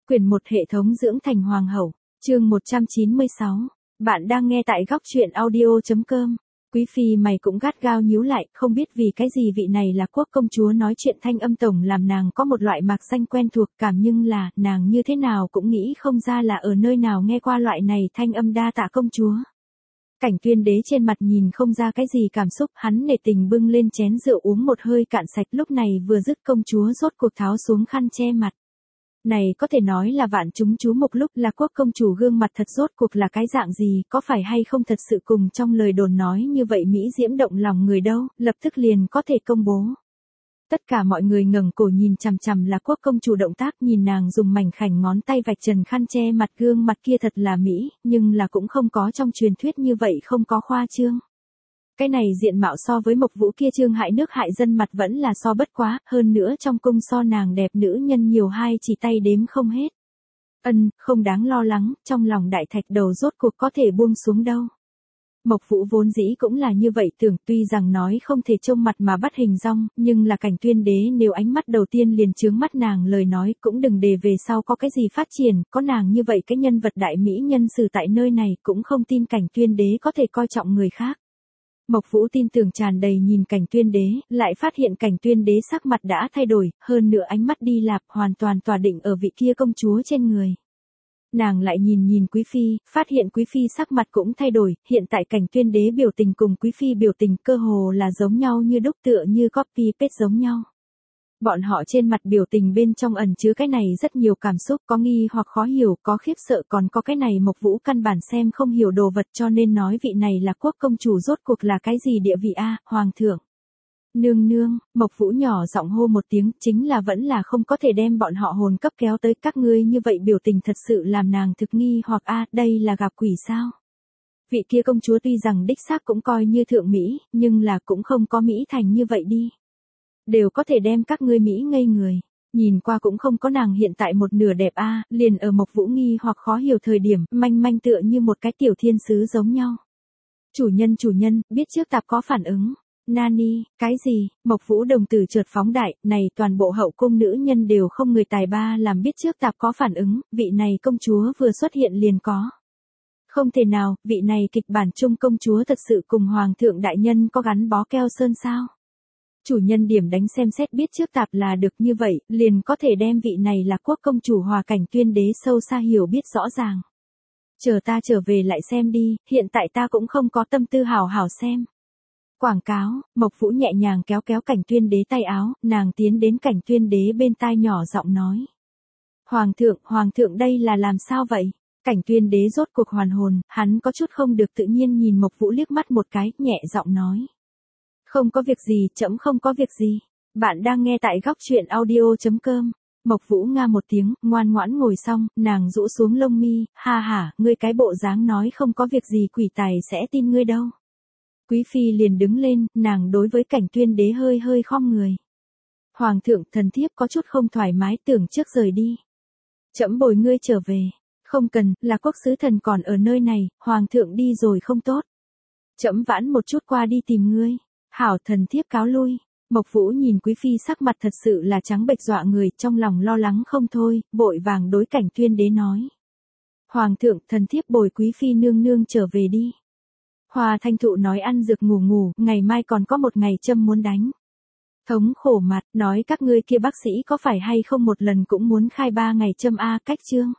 Quyển 1 Hệ thống dưỡng thành hoàng hậu, chương 196. Bạn đang nghe tại góc truyện audio.com. Quý phi mày cũng gắt gao nhíu lại, không biết vì cái gì vị này là quốc công chúa nói chuyện thanh âm tổng làm nàng có một loại mạc danh quen thuộc cảm, nhưng là, nàng như thế nào cũng nghĩ không ra là ở nơi nào nghe qua loại này thanh âm đa tạ công chúa. Cảnh Tuyên đế trên mặt nhìn không ra cái gì cảm xúc, hắn nể tình bưng lên chén rượu uống một hơi cạn sạch, lúc này vừa dứt công chúa rốt cuộc tháo xuống khăn che mặt. Này có thể nói là vạn chúng chú mục, lúc là quốc công chủ gương mặt thật rốt cuộc là cái dạng gì, có phải hay không thật sự cùng trong lời đồn nói như vậy mỹ diễm động lòng người đâu, lập tức liền có thể công bố. Tất cả mọi người ngẩng cổ nhìn chằm chằm là quốc công chủ động tác, nhìn nàng dùng mảnh khảnh ngón tay vạch trần khăn che mặt, gương mặt kia thật là mỹ, nhưng là cũng không có trong truyền thuyết như vậy không có khoa trương. Cái này diện mạo so với Mộc Vũ kia trương hại nước hại dân mặt vẫn là so bất quá, hơn nữa trong cung so nàng đẹp nữ nhân nhiều hai chỉ tay đếm không hết. Không đáng lo lắng, trong lòng đại thạch đầu rốt cuộc có thể buông xuống đâu. Mộc Vũ vốn dĩ cũng là như vậy tưởng, tuy rằng nói không thể trông mặt mà bắt hình dong, nhưng là Cảnh Tuyên đế nếu ánh mắt đầu tiên liền chướng mắt nàng lời nói, cũng đừng để về sau có cái gì phát triển, có nàng như vậy cái nhân vật đại mỹ nhân xử tại nơi này, cũng không tin Cảnh Tuyên đế có thể coi trọng người khác. Mộc Vũ tin tưởng tràn đầy nhìn Cảnh Tuyên đế, lại phát hiện Cảnh Tuyên đế sắc mặt đã thay đổi, hơn nữa ánh mắt đi lạp hoàn toàn tỏa định ở vị kia công chúa trên người. Nàng lại nhìn Quý phi, phát hiện Quý phi sắc mặt cũng thay đổi, hiện tại Cảnh Tuyên đế biểu tình cùng Quý phi biểu tình cơ hồ là giống nhau như đúc, tựa như copy paste giống nhau. Bọn họ trên mặt biểu tình bên trong ẩn chứa cái này rất nhiều cảm xúc, có nghi hoặc khó hiểu, có khiếp sợ, còn có cái này Mộc Vũ căn bản xem không hiểu đồ vật, cho nên nói vị này là quốc công chủ rốt cuộc là cái gì địa vị a, hoàng thượng. Nương nương, Mộc Vũ nhỏ giọng hô một tiếng, chính là vẫn là không có thể đem bọn họ hồn cấp kéo tới, các ngươi như vậy biểu tình thật sự làm nàng thực nghi hoặc a, đây là gặp quỷ sao? Vị kia công chúa tuy rằng đích xác cũng coi như thượng mỹ, nhưng là cũng không có mỹ thành như vậy đi. Đều có thể đem các ngươi mỹ ngây người, nhìn qua cũng không có nàng hiện tại một nửa đẹp a, liền ở Mộc Vũ nghi hoặc khó hiểu thời điểm, manh manh tựa như một cái tiểu thiên sứ giống nhau. Chủ nhân, biết trước tạp có phản ứng. Nani, cái gì? Mộc Vũ đồng tử chợt phóng đại, này toàn bộ hậu cung nữ nhân đều không người tài ba làm biết trước tạp có phản ứng, vị này công chúa vừa xuất hiện liền có. Không thể nào, vị này kịch bản chung công chúa thật sự cùng hoàng thượng đại nhân có gắn bó keo sơn sao? Chủ nhân điểm đánh xem xét biết trước tạp là được, như vậy, liền có thể đem vị này là quốc công chủ hòa Cảnh Tuyên đế sâu xa hiểu biết rõ ràng. Chờ ta trở về lại xem đi, hiện tại ta cũng không có tâm tư hảo hảo xem. Quảng cáo, Mộc Vũ nhẹ nhàng kéo Cảnh Tuyên đế tay áo, nàng tiến đến Cảnh Tuyên đế bên tai nhỏ giọng nói. Hoàng thượng đây là làm sao vậy? Cảnh Tuyên đế rốt cuộc hoàn hồn, hắn có chút không được tự nhiên nhìn Mộc Vũ liếc mắt một cái, nhẹ giọng nói. Không có việc gì, trẫm không có việc gì. Bạn đang nghe tại góc truyện audio.com. Mộc Vũ nga một tiếng, ngoan ngoãn ngồi xong, nàng rũ xuống lông mi, ha, ngươi cái bộ dáng nói không có việc gì quỷ tài sẽ tin ngươi đâu. Quý phi liền đứng lên, nàng đối với Cảnh Tuyên đế hơi khom người. Hoàng thượng, thần thiếp có chút không thoải mái, tưởng trước rời đi. Trẫm bồi ngươi trở về. Không cần, là quốc sứ thần còn ở nơi này, hoàng thượng đi rồi không tốt. Trẫm vãn một chút qua đi tìm ngươi. Hảo, thần thiếp cáo lui. Mộc Vũ nhìn Quý phi sắc mặt thật sự là trắng bệch dọa người, trong lòng lo lắng không thôi, vội vàng đối Cảnh Tuyên đế nói. Hoàng thượng, thần thiếp bồi Quý phi nương nương trở về đi. Hoa Thanh Thụ nói ăn dược ngủ, ngày mai còn có một ngày châm muốn đánh. Thống khổ mặt, nói các ngươi kia bác sĩ có phải hay không một lần cũng muốn khai 3 ngày châm a, cách chương.